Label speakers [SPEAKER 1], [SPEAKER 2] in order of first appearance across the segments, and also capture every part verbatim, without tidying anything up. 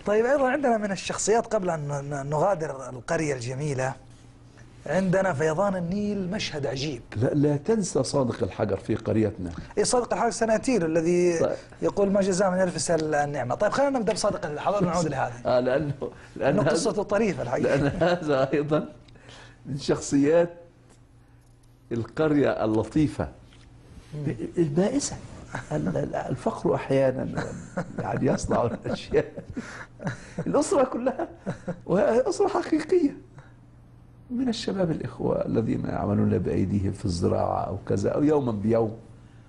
[SPEAKER 1] طيب أيضا عندنا من الشخصيات قبل أن نغادر القرية الجميلة، عندنا فيضان النيل مشهد عجيب.
[SPEAKER 2] لا, لا تنسى صادق الحجر في قريتنا.
[SPEAKER 1] اي صادق الحجر سناتير الذي
[SPEAKER 2] طيب.
[SPEAKER 1] يقول ما جزاء من يلبس النعمة. طيب خلينا نبدأ بصادق الحجر ونعود لهذا.
[SPEAKER 2] آه لأنه
[SPEAKER 1] لأنه قصته طريفة الحقيقة.
[SPEAKER 2] لأن هذا أيضا من شخصيات القرية اللطيفة البائسة. الفقر أحيانا يعني يصنع الأشياء. الأسرة كلها وأسرة حقيقية من الشباب الإخوة الذين يعملون بأيديهم في الزراعة أو كذا أو يوما بيوم،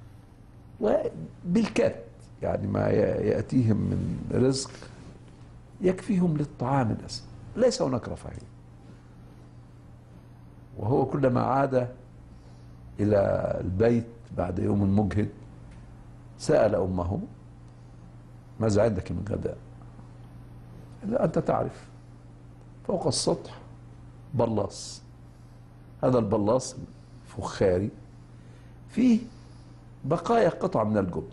[SPEAKER 2] وبالكاد يعني ما يأتيهم من رزق يكفيهم للطعام الأساسي، ليس هناك رفاهية. وهو كلما عاد إلى البيت بعد يوم مجهد سأل أمه ماذا عندك من غداء؟ لا أنت تعرف، فوق السطح بلاص، هذا البلاص فخاري فيه بقايا قطع من الجبن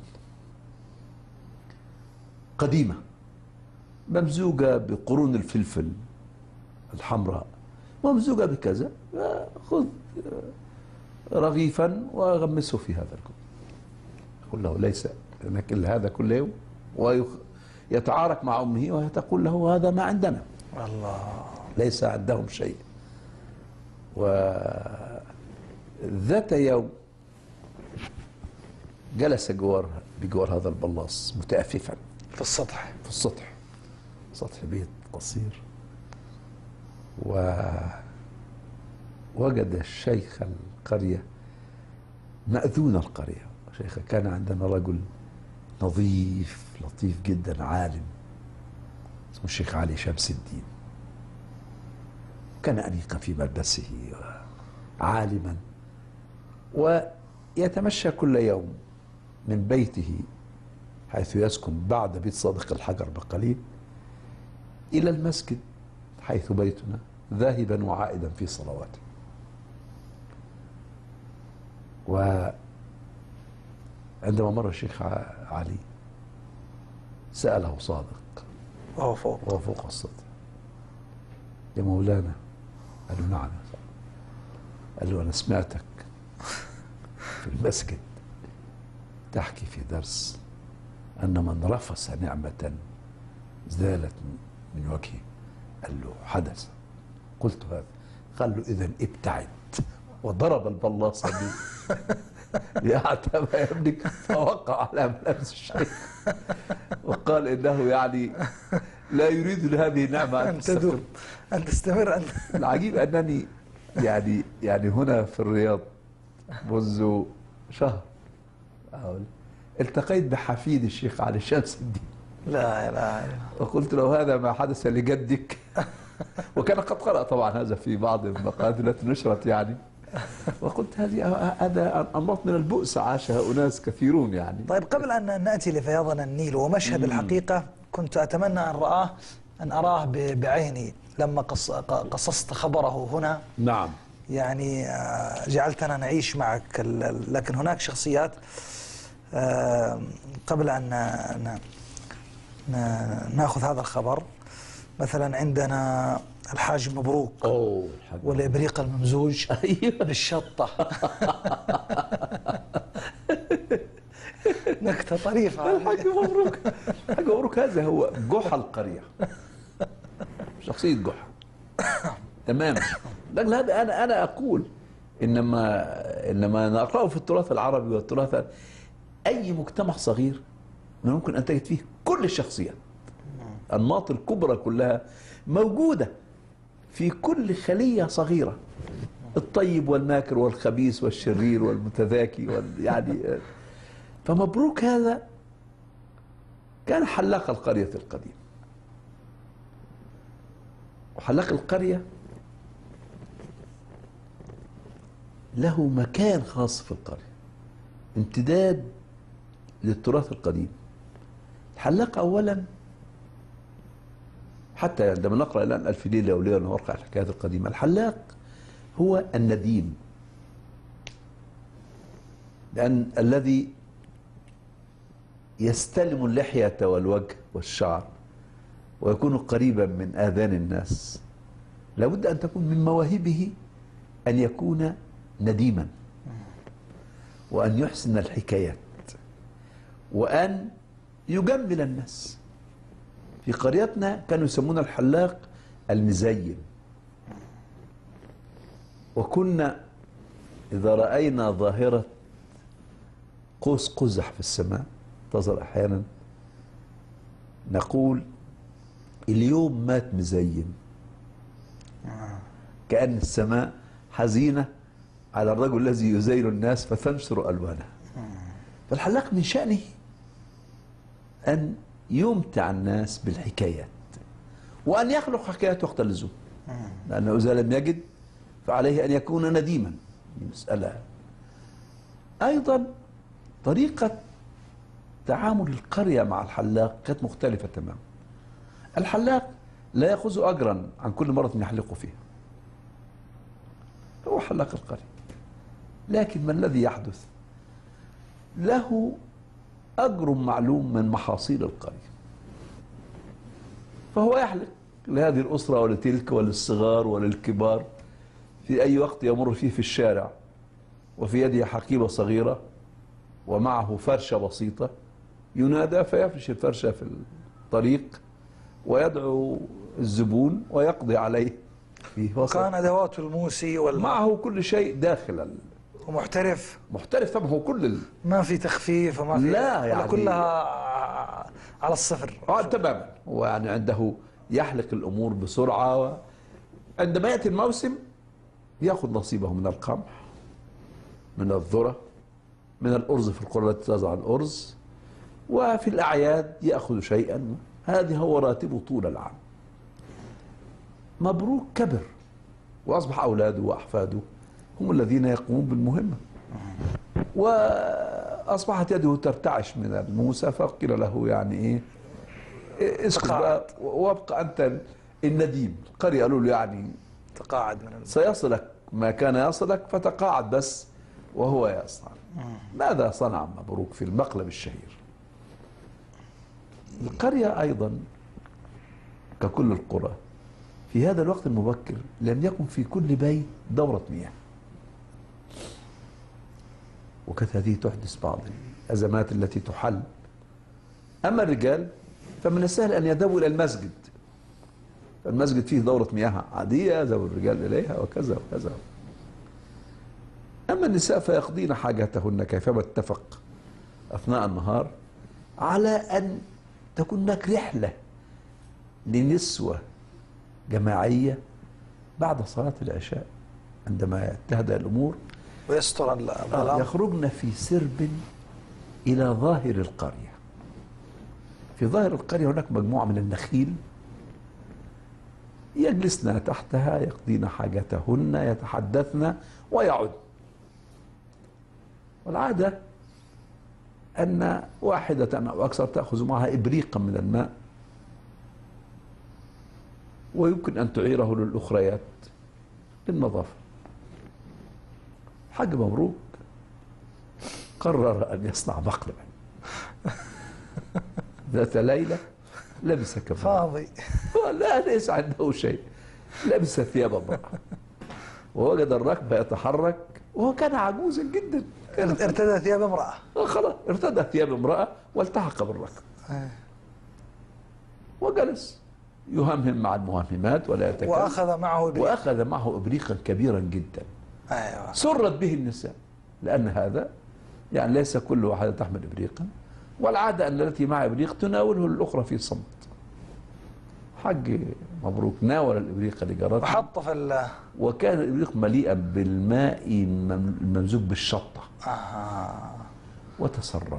[SPEAKER 2] قديمة ممزوجة بقرون الفلفل الحمراء ممزوجة بكذا، خذ رغيفا وغمسه في هذا الجبن. يقول له ليس لكن هذا كل يوم، ويتعارك مع أمه وهي تقول له هذا ما عندنا،
[SPEAKER 1] الله
[SPEAKER 2] ليس عندهم شيء. وذات يوم جلس جوار بجوار هذا البلاص متأففا
[SPEAKER 1] في السطح
[SPEAKER 2] في السطح سطح بيت قصير، ووجد الشيخ القرية مأذون القرية. شيخ كان عندنا رجل نظيف لطيف جدا عالم اسمه الشيخ علي شمس الدين، كان أنيقا في ملبسه عالما، ويتمشى كل يوم من بيته حيث يسكن بعد بيت صادق الحجر بقليل إلى المسجد حيث بيتنا، ذاهبا وعائدا في صلواته. وعندما مر الشيخ علي سأله صادق
[SPEAKER 1] وهو فوق
[SPEAKER 2] وهو فوق السطح يا مولانا؟ قال له نعم. قال له أنا سمعتك في المسجد تحكي في درس أن من رفس نعمة زالت من وجهه. قال له حدث. قلت هذا. قال له إذن ابتعد، وضرب البلاصة دي ليعتب يا ابنك، فوقع على ملابس الشيخ وقال إنه يعني لا يريد لهذه النعمة أن تستمر
[SPEAKER 1] أن تستمر.
[SPEAKER 2] العجيب أنني يعني يعني هنا في الرياض منذ شهر التقيت بحفيد الشيخ علي شمس الدين.
[SPEAKER 1] لا لا
[SPEAKER 2] وقلت له هذا ما حدث لجدك، وكان قد قرأ طبعا هذا في بعض المقالات التي نشرت يعني، وقلت هذه هذا أنماط من البؤس عاشها أناس كثيرون يعني.
[SPEAKER 1] طيب قبل أن نأتي لفيضان النيل ومشهد مم. الحقيقة كنت أتمنى أن رآه أن أراه بعيني لما قصصت خبره هنا.
[SPEAKER 2] نعم
[SPEAKER 1] يعني جعلتنا نعيش معك، لكن هناك شخصيات قبل أن نأخذ هذا الخبر. مثلا عندنا الحاج مبروك
[SPEAKER 2] أوه
[SPEAKER 1] والإبريق الممزوج بالشطة. نكتة طريفة.
[SPEAKER 2] الحاج مبروك الحاج مبروك هذا هو جحا القرية، شخصية جحا تماما. لكن هذا أنا أنا أقول إنما إنما نقرأه في التراث العربي والتراث، أي مجتمع صغير ممكن أن تجد فيه كل الشخصيات، الأنماط الكبرى كلها موجودة في كل خلية صغيرة، الطيب والماكر والخبيث والشرير والمتذاكي وال يعني. فمبروك هذا كان حلاق القرية القديم، وحلاق القرية له مكان خاص في القرية، امتداد للتراث القديم. الحلاق أولا حتى عندما نقرأ الآن ألف ليلة وليلة ونقرأ الحكايات القديمة، الحلاق هو النديم، لأن الذي يستلم اللحية والوجه والشعر ويكون قريبا من آذان الناس، لابد أن تكون من مواهبه أن يكون نديما، وأن يحسن الحكايات، وأن يجمل الناس. في قريتنا كانوا يسمون الحلاق المزين، وكنا إذا رأينا ظاهرة قوس قزح في السماء تظهر أحيانا نقول اليوم مات مزين، كأن السماء حزينة على الرجل الذي يزين الناس فتنشر ألوانها. فالحلاق من شأنه أن يمتع الناس بالحكايات، وأن يخلق حكايات وقت اللزوم، لأنه إذا لم يجد فعليه أن يكون نديما. مسألة أيضا طريقة تعامل القرية مع الحلاق كانت مختلفة تماما. الحلاق لا يأخذ أجرا عن كل مرة يحلق فيها، هو حلاق القرية، لكن ما الذي يحدث؟ له أجر معلوم من محاصيل القرية، فهو يحلق لهذه الأسرة ولتلك وللصغار وللكبار في أي وقت يمر فيه في الشارع، وفي يده حقيبة صغيرة ومعه فرشة بسيطة، ينادى فيفرش الفرشة في الطريق ويدعو الزبون ويقضي عليه في وسط.
[SPEAKER 1] كان أدوات الموسي وال...
[SPEAKER 2] معه كل شيء داخل.
[SPEAKER 1] ومحترف
[SPEAKER 2] محترف طبعا، هو كل ال...
[SPEAKER 1] ما في تخفيف وما في،
[SPEAKER 2] لا يعني
[SPEAKER 1] كلها على الصفر.
[SPEAKER 2] اه تماما. هو يعني عنده يحلق الامور بسرعه، و... عندما ياتي الموسم ياخذ نصيبه من القمح، من الذره، من الارز في القرى التي تزرع الارز، وفي الاعياد ياخذ شيئا. هذه هو راتبه طول العام. مبروك كبر واصبح اولاده واحفاده هم الذين يقومون بالمهمه، واصبحت يده ترتعش من الموسى، فقيل له يعني ايه اسكت بقى وابقى انت النديم. القريه قالوا له يعني
[SPEAKER 1] تقاعد من ال...
[SPEAKER 2] سيصلك ما كان يصلك، فتقاعد بس وهو يصنع. ماذا صنع مبروك في المقلب الشهير؟ القريه ايضا ككل القرى في هذا الوقت المبكر لم يكن في كل بيت دورة مياه، وكانت هذه تحدث بعض الأزمات التي تحل. أما الرجال فمن السهل أن يذهبوا إلى المسجد، المسجد فيه دورة مياه عادية يذهب الرجال إليها وكذا وكذا. أما النساء فيقضين حاجاتهن كيفما اتفق أثناء النهار على أن تكون هناك رحلة لنسوة جماعية بعد صلاة العشاء عندما تهدأ الأمور،
[SPEAKER 1] ويستر الأمر،
[SPEAKER 2] يخرجن في سرب إلى ظاهر القرية. في ظاهر القرية هناك مجموعة من النخيل، يجلسن تحتها يقضين حاجتهن يتحدثن ويعد. والعادة أن واحدة أو أكثر تأخذ معها إبريقا من الماء، ويمكن أن تعيره للأخريات للنظافة. حاج مبروك قرر أن يصنع مقلبا. ذات ليلة لبس كفن
[SPEAKER 1] فاضي،
[SPEAKER 2] لا ليس عنده شيء، لبس ثياب امرأة ووجد الركب يتحرك، وهو كان عجوزا جدا.
[SPEAKER 1] ارتدى ثياب امرأة،
[SPEAKER 2] خلاص ارتدى ثياب امرأة والتحق بالركب وجلس يهمهم مع المهممات ولا يتكلم.
[SPEAKER 1] وأخذ معه إبريق.
[SPEAKER 2] وأخذ معه إبريقا كبيرا جدا.
[SPEAKER 1] أيوة.
[SPEAKER 2] سرت به النساء، لأن هذا يعني ليس كل واحدة تحمل إبريقا، والعادة أن التي مع إبريق تناوله الأخرى في صمت. حج مبروك ناول الإبريق لجارته
[SPEAKER 1] وحط في ال...
[SPEAKER 2] وكان الإبريق مليئا بالماء الممزوج بالشطة.
[SPEAKER 1] آه.
[SPEAKER 2] وتسرب.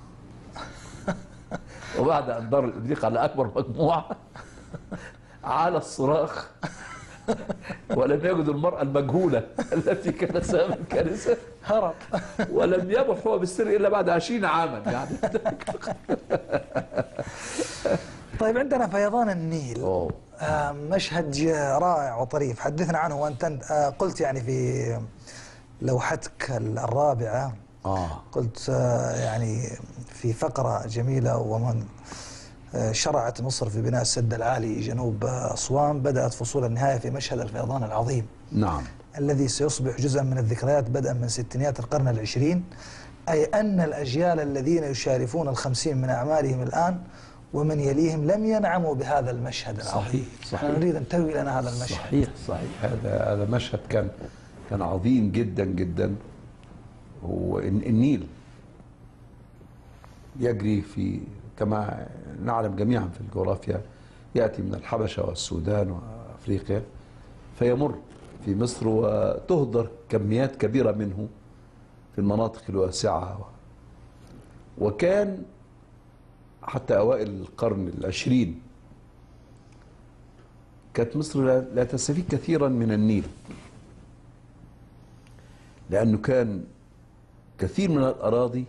[SPEAKER 2] وبعد أن دار الإبريق على أكبر مجموعة على الصراخ، ولم يجد المرأة المجهولة التي كانت سبب الكارثة،
[SPEAKER 1] هرب
[SPEAKER 2] ولم يبح هو بالسر إلا بعد عشرين عاما يعني.
[SPEAKER 1] طيب عندنا فيضان النيل.
[SPEAKER 2] أوه.
[SPEAKER 1] آه مشهد رائع وطريف، حدثنا عنه. وأنت آه قلت يعني في لوحتك الرابعة
[SPEAKER 2] آه.
[SPEAKER 1] قلت آه يعني في فقرة جميلة، ومن شرعت مصر في بناء السد العالي جنوب أسوان، بدأت فصول النهاية في مشهد الفيضان العظيم
[SPEAKER 2] نعم.
[SPEAKER 1] الذي سيصبح جزءا من الذكريات بدءا من ستينيات القرن العشرين، أي أن الأجيال الذين يشارفون الخمسين من أعمارهم الآن ومن يليهم لم ينعموا بهذا المشهد العظيم.
[SPEAKER 2] صحيح صحيح.
[SPEAKER 1] نحن نريد أن تروي لنا هذا المشهد.
[SPEAKER 2] صحيح صحيح. هذا هذا مشهد كان كان عظيم جدا جدا. هو النيل يجري في، كما نعلم جميعا في الجغرافيا، يأتي من الحبشة والسودان وأفريقيا فيمر في مصر وتهدر كميات كبيرة منه في المناطق الواسعة. وكان حتى أوائل القرن العشرين كانت مصر لا تستفيد كثيرا من النيل، لأنه كان كثير من الأراضي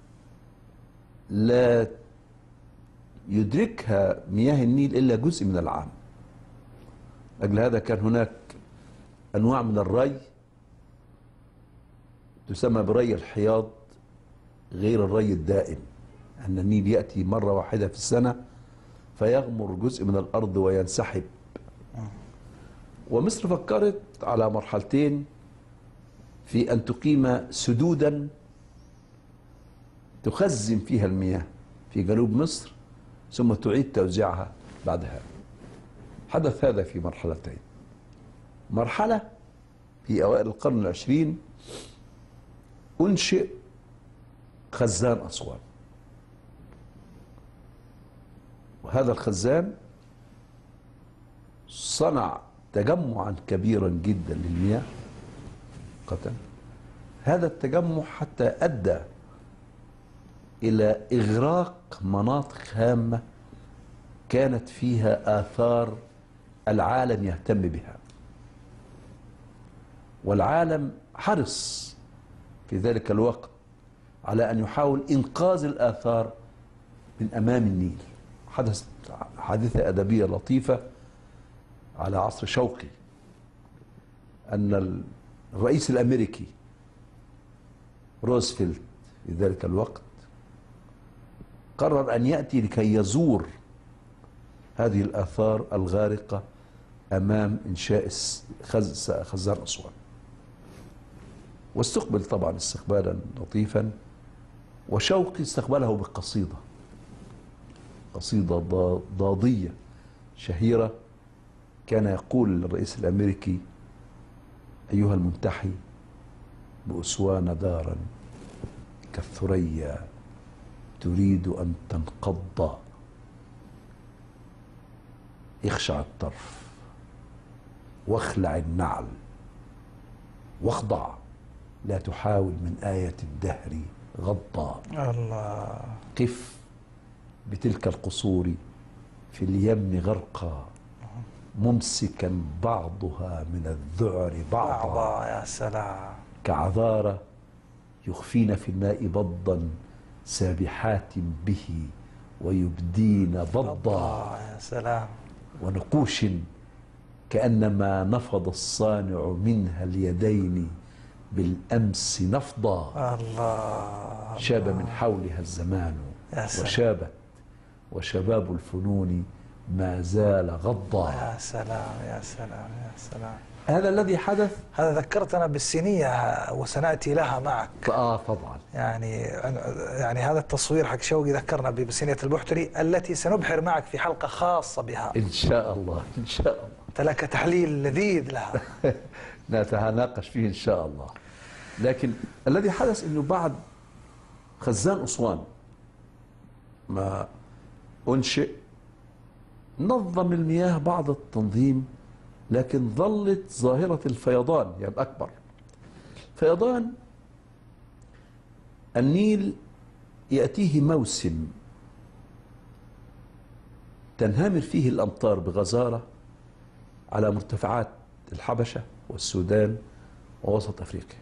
[SPEAKER 2] لا يدركها مياه النيل إلا جزء من العام. أجل هذا كان هناك أنواع من الري تسمى بري الحياض غير الري الدائم، أن النيل يأتي مرة واحدة في السنة فيغمر جزء من الأرض وينسحب. ومصر فكرت على مرحلتين في أن تقيم سدودا تخزن فيها المياه في جنوب مصر ثم تعيد توزيعها بعدها. حدث هذا في مرحلتين. مرحلة في أوائل القرن العشرين أنشئ خزان أسوان، وهذا الخزان صنع تجمعا كبيرا جدا للمياه قتل. هذا التجمع حتى أدى إلى إغراق مناطق هامة كانت فيها آثار العالم يهتم بها، والعالم حرص في ذلك الوقت على أن يحاول إنقاذ الآثار من أمام النيل. حدثت حادثة أدبية لطيفة على عصر شوقي، أن الرئيس الأمريكي روزفلت في ذلك الوقت قرر أن يأتي لكي يزور هذه الآثار الغارقة أمام إنشاء خزان أسوان، واستقبل طبعا استقبالا لطيفا، وشوقي استقبله بقصيدة قصيدة ضاضية شهيرة كان يقول للرئيس الأمريكي: أيها المنتحي بأسوان دارا كالثريا تريد أن تنقض، اخشع الطرف واخلع النعل واخضع، لا تحاول من آية الدهر غضا.
[SPEAKER 1] الله.
[SPEAKER 2] قف بتلك القصور في اليم غرقا، ممسكا بعضها من الذعر بعضا.
[SPEAKER 1] بعضا. يا سلام.
[SPEAKER 2] كعذارى يخفين في الماء بضا سابحات به ويبدين ضضا.
[SPEAKER 1] يا سلام.
[SPEAKER 2] ونقوش كأنما نفض الصانع منها اليدين بالأمس نفضا.
[SPEAKER 1] الله.
[SPEAKER 2] شاب من حولها الزمان وشابت وشباب الفنون ما زال غضا.
[SPEAKER 1] يا سلام يا سلام يا سلام.
[SPEAKER 2] هذا الذي حدث.
[SPEAKER 1] هذا ذكرتنا بالسينية وسنأتي لها معك.
[SPEAKER 2] آه طبعا.
[SPEAKER 1] يعني يعني هذا التصوير حق شوقي ذكرنا بسينية البحتري التي سنبحر معك في حلقة خاصة بها
[SPEAKER 2] إن شاء الله. إن شاء الله.
[SPEAKER 1] أنت لك تحليل لذيذ لها.
[SPEAKER 2] نتناقش فيه إن شاء الله. لكن الذي حدث أنه بعد خزان أسوان ما أنشئ نظم المياه بعض التنظيم، لكن ظلت ظاهرة الفيضان يعني الأكبر. فيضان النيل يأتيه موسم تنهمر فيه الأمطار بغزارة على مرتفعات الحبشة والسودان ووسط أفريقيا،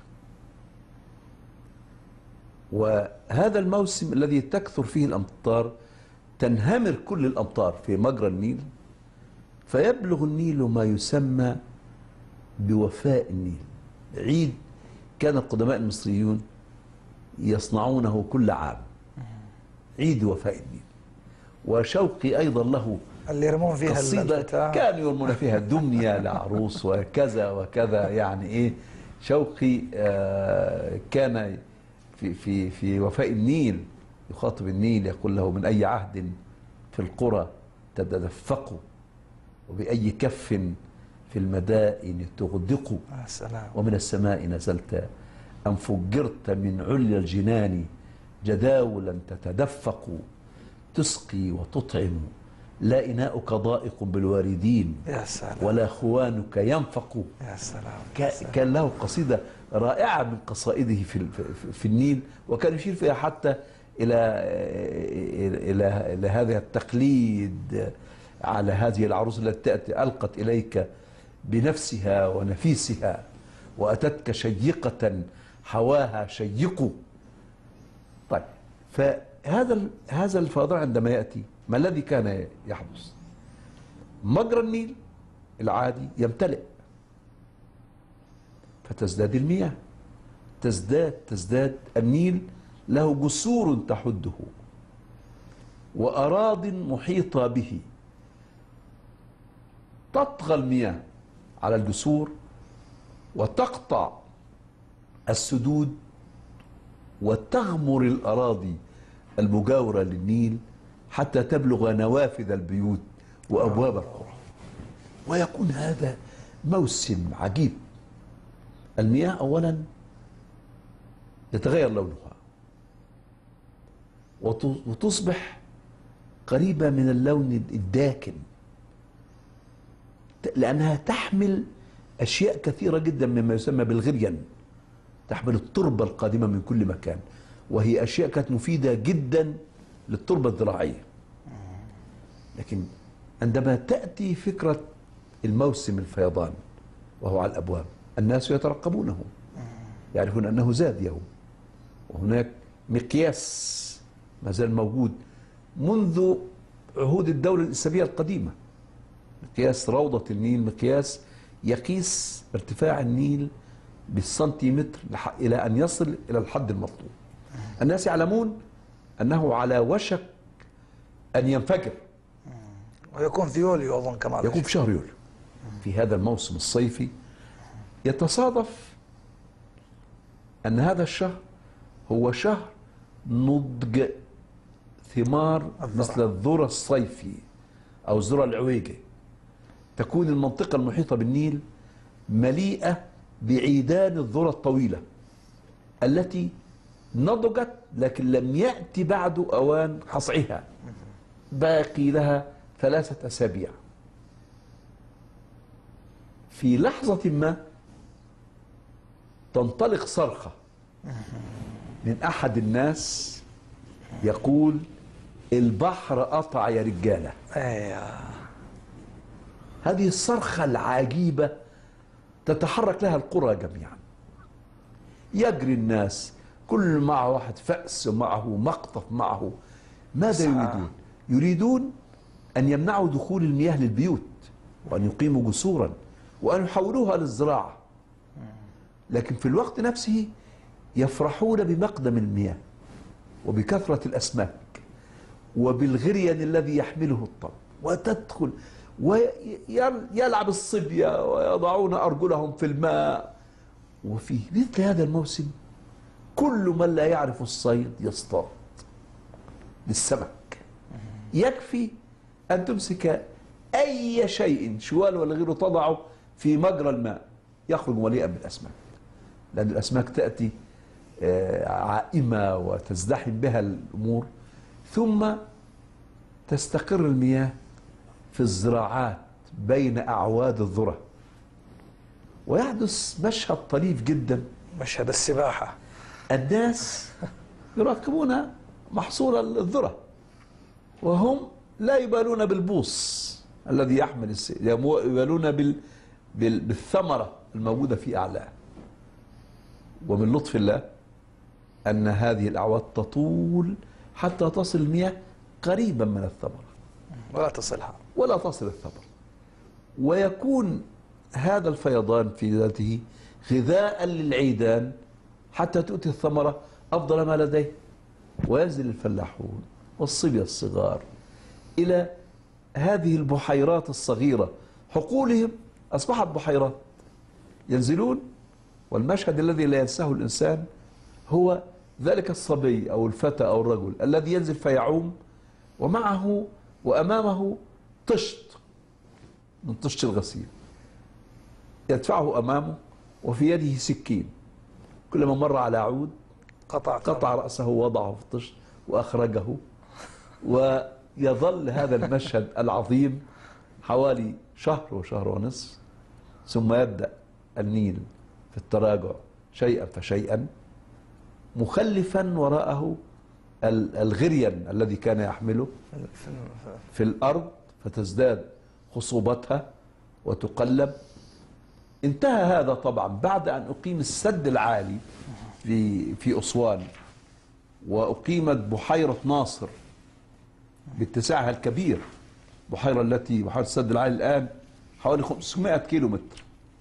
[SPEAKER 2] وهذا الموسم الذي تكثر فيه الأمطار تنهمر كل الأمطار في مجرى النيل، فيبلغ النيل ما يسمى بوفاء النيل. عيد كان القدماء المصريون يصنعونه كل عام، عيد وفاء النيل. وشوقي أيضا له
[SPEAKER 1] اللي يرمون فيها
[SPEAKER 2] قصيدة
[SPEAKER 1] الفتاة.
[SPEAKER 2] كانوا يرمون فيها دمية لعروس وكذا وكذا، يعني إيه. شوقي آه كان في في في وفاء النيل يخاطب النيل يقول له: من أي عهد في القرى تتدفق، وبأي كف في المدائن تغدق،
[SPEAKER 1] يا سلام.
[SPEAKER 2] ومن السماء نزلت أم فجرت من عليا الجنان جداولا تتدفق، تسقي وتطعم لا إناؤك ضائق بالواردين،
[SPEAKER 1] يا سلام.
[SPEAKER 2] ولا خوانك ينفق.
[SPEAKER 1] يا سلام.
[SPEAKER 2] كان له قصيدة رائعة من قصائده في في النيل، وكان يشير فيها حتى إلى إلى إلى هذا التقليد على هذه العروس التي تأتي ألقت إليك بنفسها ونفيسها، وأتتك شيقة حواها شيق. طيب، فهذا هذا الفيضان عندما يأتي ما الذي كان يحدث؟ مجرى النيل العادي يمتلئ فتزداد المياه، تزداد تزداد النيل له جسور تحده وأراض محيطة به، تطغى المياه على الجسور وتقطع السدود وتغمر الأراضي المجاورة للنيل حتى تبلغ نوافذ البيوت وأبواب القرى. ويكون هذا موسم عجيب. المياه أولا يتغير لونها وتصبح قريبة من اللون الداكن، لأنها تحمل أشياء كثيرة جدا مما يسمى بالغريان، تحمل التربة القادمة من كل مكان، وهي أشياء كانت مفيدة جدا للتربة الزراعية. لكن عندما تأتي فكرة الموسم الفيضان وهو على الأبواب، الناس يترقبونه، يعرفون أنه زاد يوم. وهناك مقياس ما زال موجود منذ عهود الدولة الإسلامية القديمة، مقياس روضة النيل، مقياس يقيس ارتفاع النيل بالسنتيمتر إلى أن يصل إلى الحد المطلوب. الناس يعلمون أنه على وشك أن ينفجر،
[SPEAKER 1] ويكون في يوليو أظن كمان،
[SPEAKER 2] يكون في شهر يوليو في هذا الموسم الصيفي. يتصادف أن هذا الشهر هو شهر نضج ثمار مثل الذرة الصيفي أو الذرة العويجة. تكون المنطقة المحيطة بالنيل مليئة بعيدان الذرة الطويلة التي نضجت لكن لم يأتي بعد أوان قطعها، باقي لها ثلاثة أسابيع. في لحظة ما تنطلق صرخة من أحد الناس يقول: البحر قطع يا رجالة.
[SPEAKER 1] أيوه.
[SPEAKER 2] هذه الصرخة العجيبة تتحرك لها القرى جميعا، يجري الناس، كل معه واحد فأس ومعه مقطف معه. ماذا يريدون؟ يريدون أن يمنعوا دخول المياه للبيوت، وأن يقيموا جسورا، وأن يحولوها للزراعة. لكن في الوقت نفسه يفرحون بمقدم المياه وبكثرة الأسماك وبالغريان الذي يحمله الطب، وتدخل ويلعب الصبية ويضعون أرجلهم في الماء. وفي مثل هذا الموسم كل من لا يعرف الصيد يصطاد للسمك. يكفي أن تمسك أي شيء شوال ولا غيره تضعه في مجرى الماء يخرج مليئا بالأسماك، لأن الأسماك تأتي عائمة وتزدحم بها الأمور، ثم تستقر المياه في الزراعات بين أعواد الذرة، ويحدث مشهد طريف جدا،
[SPEAKER 1] مشهد السباحة. الناس
[SPEAKER 2] يراقبون محصول الذرة وهم لا يبالون بالبوص الذي يحمل السيد، يبالون بال... بال... بالثمرة الموجودة في أعلاه. ومن لطف الله أن هذه الأعواد تطول حتى تصل المياه قريبا من الثمرة
[SPEAKER 1] ولا تصلها
[SPEAKER 2] ولا تصل الثمرة، ويكون هذا الفيضان في ذاته غذاء للعيدان حتى تؤتي الثمرة أفضل ما لديه. وينزل الفلاحون والصبية الصغار إلى هذه البحيرات الصغيرة، حقولهم أصبحت بحيرات ينزلون. والمشهد الذي لا ينساه الإنسان هو ذلك الصبي أو الفتى أو الرجل الذي ينزل فيعوم، ومعه وأمامه طشت من طشت الغسيل يدفعه أمامه، وفي يده سكين، كلما مر على عود
[SPEAKER 1] قطع
[SPEAKER 2] قطع رأسه ووضعه في الطشت وأخرجه. ويظل هذا المشهد العظيم حوالي شهر وشهر ونصف، ثم يبدأ النيل في التراجع شيئا فشيئا، مخلفا وراءه الغريان الذي كان يحمله في الأرض، فتزداد خصوبتها وتقلب. انتهى هذا طبعا بعد أن أقيم السد العالي في في أسوان، وأقيمت بحيرة ناصر باتساعها الكبير، بحيرة التي بحيرة السد العالي الآن حوالي خمسمائة كيلو متر.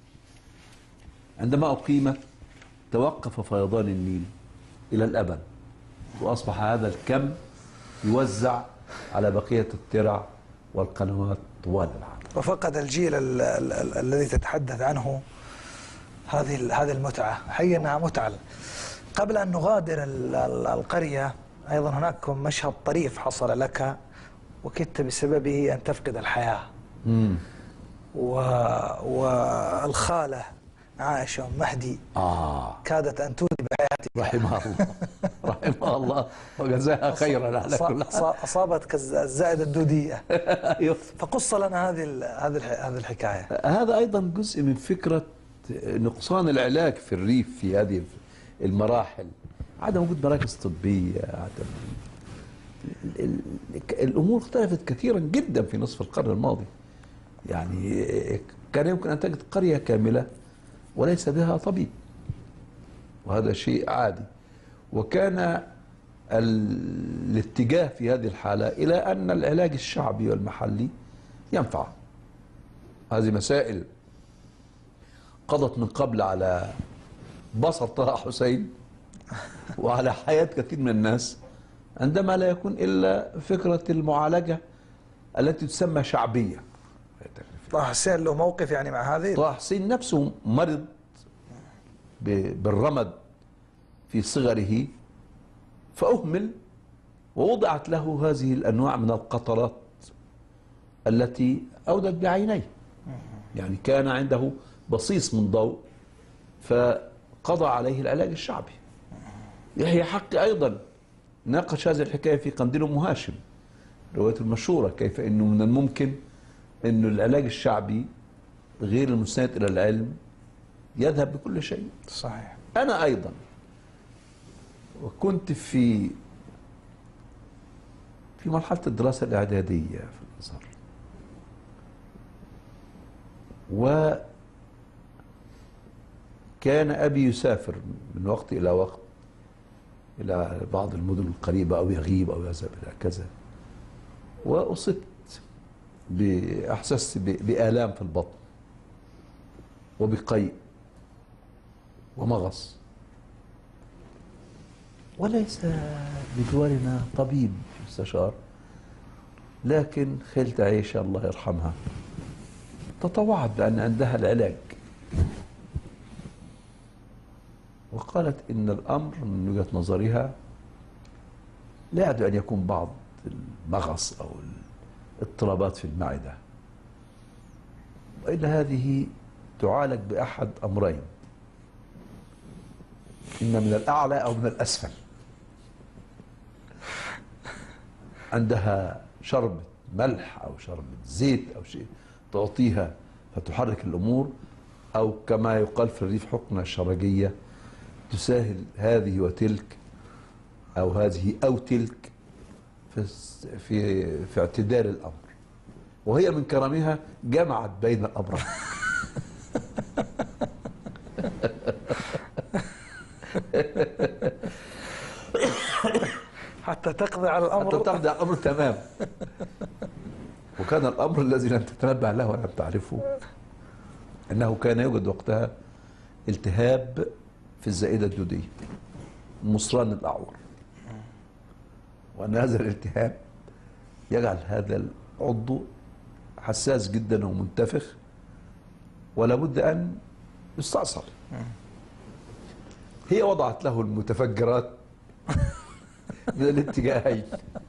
[SPEAKER 2] عندما أقيمت توقف فيضان النيل إلى الأبد، وأصبح هذا الكم يوزع على بقية الترع والقنوات طوال العام.
[SPEAKER 1] وفقد الجيل ال ال ال الذي تتحدث عنه هذه هذه المتعة، حقيقة أنها متعة. قبل أن نغادر ال ال القرية، أيضا هناك مشهد طريف حصل لك وكدت بسببه أن تفقد الحياة.
[SPEAKER 2] مم.
[SPEAKER 1] و والخالة عائشة مهدي
[SPEAKER 2] آه.
[SPEAKER 1] كادت أن تودي بحياتك.
[SPEAKER 2] رحمها الله رحمها الله وجزاها خيرا على كل حال.
[SPEAKER 1] أصابتك الزائدة الدودية. فقص لنا هذه هذه هذه الحكاية.
[SPEAKER 2] هذا أيضا جزء من فكرة نقصان العلاج في الريف في هذه المراحل، عدم وجود مراكز طبية، عدم الأمور اختلفت كثيرا جدا في نصف القرن الماضي. يعني كان يمكن أن تجد قرية كاملة وليس بها طبيب، وهذا شيء عادي. وكان الاتجاه في هذه الحالة إلى أن العلاج الشعبي والمحلي ينفع. هذه مسائل قضت من قبل على بصر طه حسين وعلى حياة كثير من الناس، عندما لا يكون إلا فكرة المعالجة التي تسمى شعبية.
[SPEAKER 1] طه حسين له موقف يعني مع هذه؟
[SPEAKER 2] طه حسين نفسه مرض بالرمد في صغره، فأهمل ووضعت له هذه الأنواع من القطرات التي أودت بعينيه. يعني كان عنده بصيص من ضوء، فقضى عليه العلاج الشعبي. يحيى حقي أيضا ناقش هذه الحكاية في قنديل أم هاشم، روايته المشهورة، كيف أنه من الممكن أن العلاج الشعبي غير المستند إلى العلم يذهب بكل شيء.
[SPEAKER 1] صحيح.
[SPEAKER 2] أنا أيضا وكنت في في مرحلة الدراسة الإعدادية في الأزهر، وكان أبي يسافر من وقت إلى وقت إلى بعض المدن القريبة أو يغيب أو يذهب إلى كذا، وأصبت بأحسست بآلام في البطن وبقيء ومغص، وليس بجوارنا طبيب مستشار، لكن خالتي عائشة الله يرحمها تطوعت بأن عندها العلاج، وقالت إن الأمر من وجهة نظرها لا يعد أن يكون بعض المغص أو الاضطرابات في المعدة، وإن هذه تعالج بأحد أمرين، إما من الأعلى أو من الأسفل. عندها شربة ملح أو شربة زيت أو شيء تعطيها فتحرك الأمور، أو كما يقال في الريف حقنة شرجية تسهل هذه وتلك أو هذه أو تلك في في في اعتدال الأمر، وهي من كرمها جمعت بين الأمرين.
[SPEAKER 1] حتى تقضي على الأمر،
[SPEAKER 2] حتى تقضي على الأمر تمام. وكان الأمر الذي لم تتنبه له ولم تعرفه أنه كان يوجد وقتها التهاب في الزائدة الدودية، مصران الأعور، وأن هذا الالتهاب يجعل هذا العضو حساس جدا ومنتفخ، ولا بد أن يستأصل. هي وضعت له المتفجرات من الاتجاهين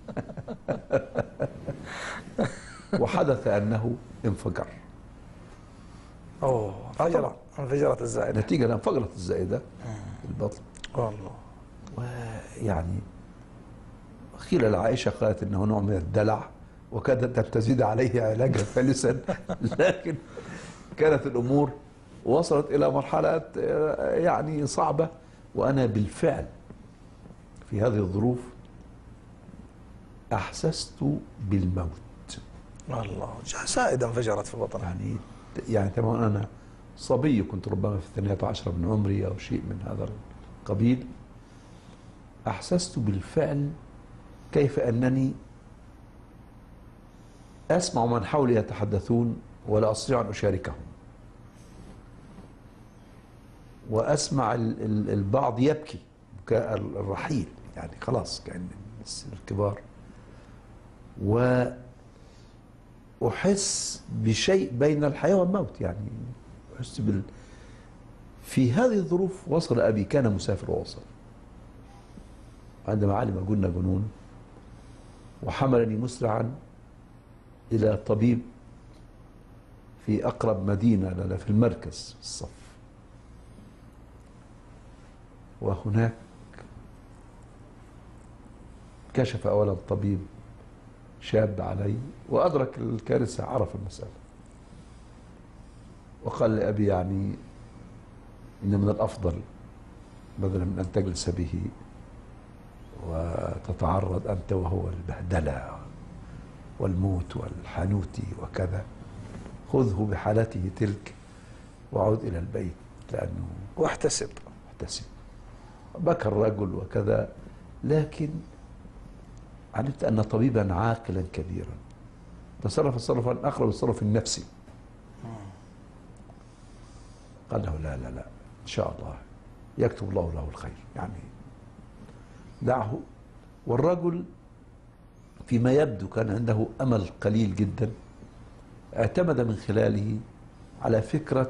[SPEAKER 2] وحدث أنه انفجر.
[SPEAKER 1] أوه انفجر انفجرت الزائدة
[SPEAKER 2] نتيجة انفجرت الزائدة في البطن.
[SPEAKER 1] والله.
[SPEAKER 2] ويعني قيل لعائشة قالت إنه نوع من الدلع وكادت أن تزيد عليه علاجا ثالثا، لكن كانت الأمور وصلت إلى مرحلة يعني صعبة. وأنا بالفعل في هذه الظروف أحسست بالموت.
[SPEAKER 1] الله، زائدة انفجرت في بطنها.
[SPEAKER 2] يعني يعني تماما أنا صبي، كنت ربما في الثانية عشرة من عمري أو شيء من هذا القبيل. أحسست بالفعل كيف أنني أسمع من حولي يتحدثون ولا أستطيع أن أشاركهم، وأسمع البعض يبكي بكاء الرحيل، يعني خلاص كأن الكبار، وأحس بشيء بين الحياة والموت. يعني أحس بال في هذه الظروف وصل أبي، كان مسافر ووصل، عندما علم جن جنون وحملني مسرعا إلى طبيب في أقرب مدينة لنا في المركز في الصف. وهناك كشف أولا الطبيب شاب علي وأدرك الكارثة، عرف المسألة، وقال لأبي يعني إن من الأفضل بدلا من أن تجلس به وتتعرض أنت وهو البهدلة والموت والحانوت وكذا، خذه بحالته تلك وعود إلى البيت لأنه
[SPEAKER 1] واحتسب
[SPEAKER 2] واحتسب. بكى الرجل وكذا، لكن علمت أن طبيبا عاقلا كبيرا تصرف تصرفا أقرب التصرف النفسي. قال له لا لا لا إن شاء الله يكتب الله له الخير، يعني دعه. والرجل فيما يبدو كان عنده أمل قليل جدا، اعتمد من خلاله على فكرة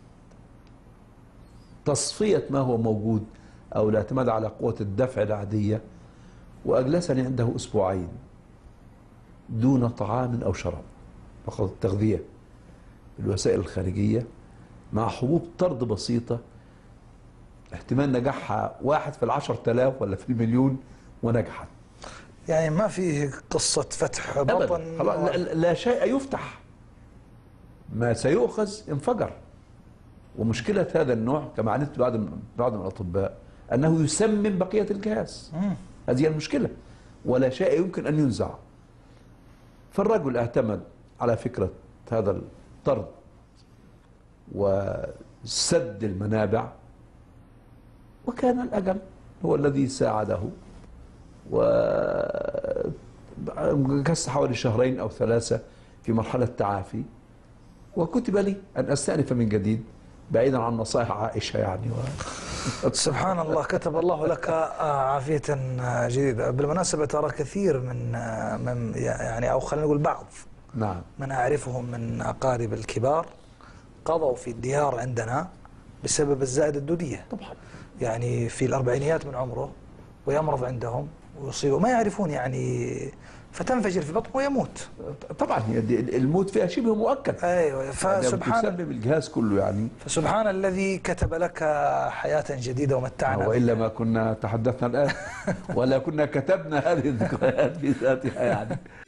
[SPEAKER 2] تصفية ما هو موجود أو الاعتماد على قوة الدفع العادية، وأجلسني عنده أسبوعين دون طعام أو شراب، فقط التغذية بالوسائل الخارجية مع حبوب طرد بسيطة احتمال نجاحها واحد في العشر تلاف ولا في المليون، ونجحت.
[SPEAKER 1] يعني ما فيه قصة فتح بطن،
[SPEAKER 2] لا, لا شيء يفتح، ما سيؤخذ انفجر. ومشكلة هذا النوع كما علمت بعض بعض من الأطباء أنه يسمم بقية الجهاز. مم. هذه المشكلة، ولا شيء يمكن أن ينزع. فالرجل اعتمد على فكرة هذا الطرد وسد المنابع، وكان الأجل هو الذي ساعده. وكست حوالي شهرين أو ثلاثة في مرحلة تعافي، وكتب لي أن أستأنف من جديد بعيدا عن نصائح عائشة يعني و...
[SPEAKER 1] سبحان الله، كتب الله لك عافية جديدة. بالمناسبة ترى كثير من من يعني أو خلينا نقول بعض
[SPEAKER 2] نعم
[SPEAKER 1] من أعرفهم من أقارب الكبار قضوا في الديار عندنا بسبب الزائدة الدودية.
[SPEAKER 2] طبعا
[SPEAKER 1] يعني في الأربعينيات من عمره ويمرض عندهم ويصيبه ما يعرفون يعني، فتنفجر في بطنه ويموت.
[SPEAKER 2] طبعا هي الموت فيها شبه مؤكد.
[SPEAKER 1] ايوه، فسبحان
[SPEAKER 2] تسبب الجهاز كله يعني.
[SPEAKER 1] فسبحان الذي كتب لك حياة جديدة ومتعنا،
[SPEAKER 2] والا ما كنا تحدثنا الان ولا كنا كتبنا هذه الذكريات في ذاتها يعني.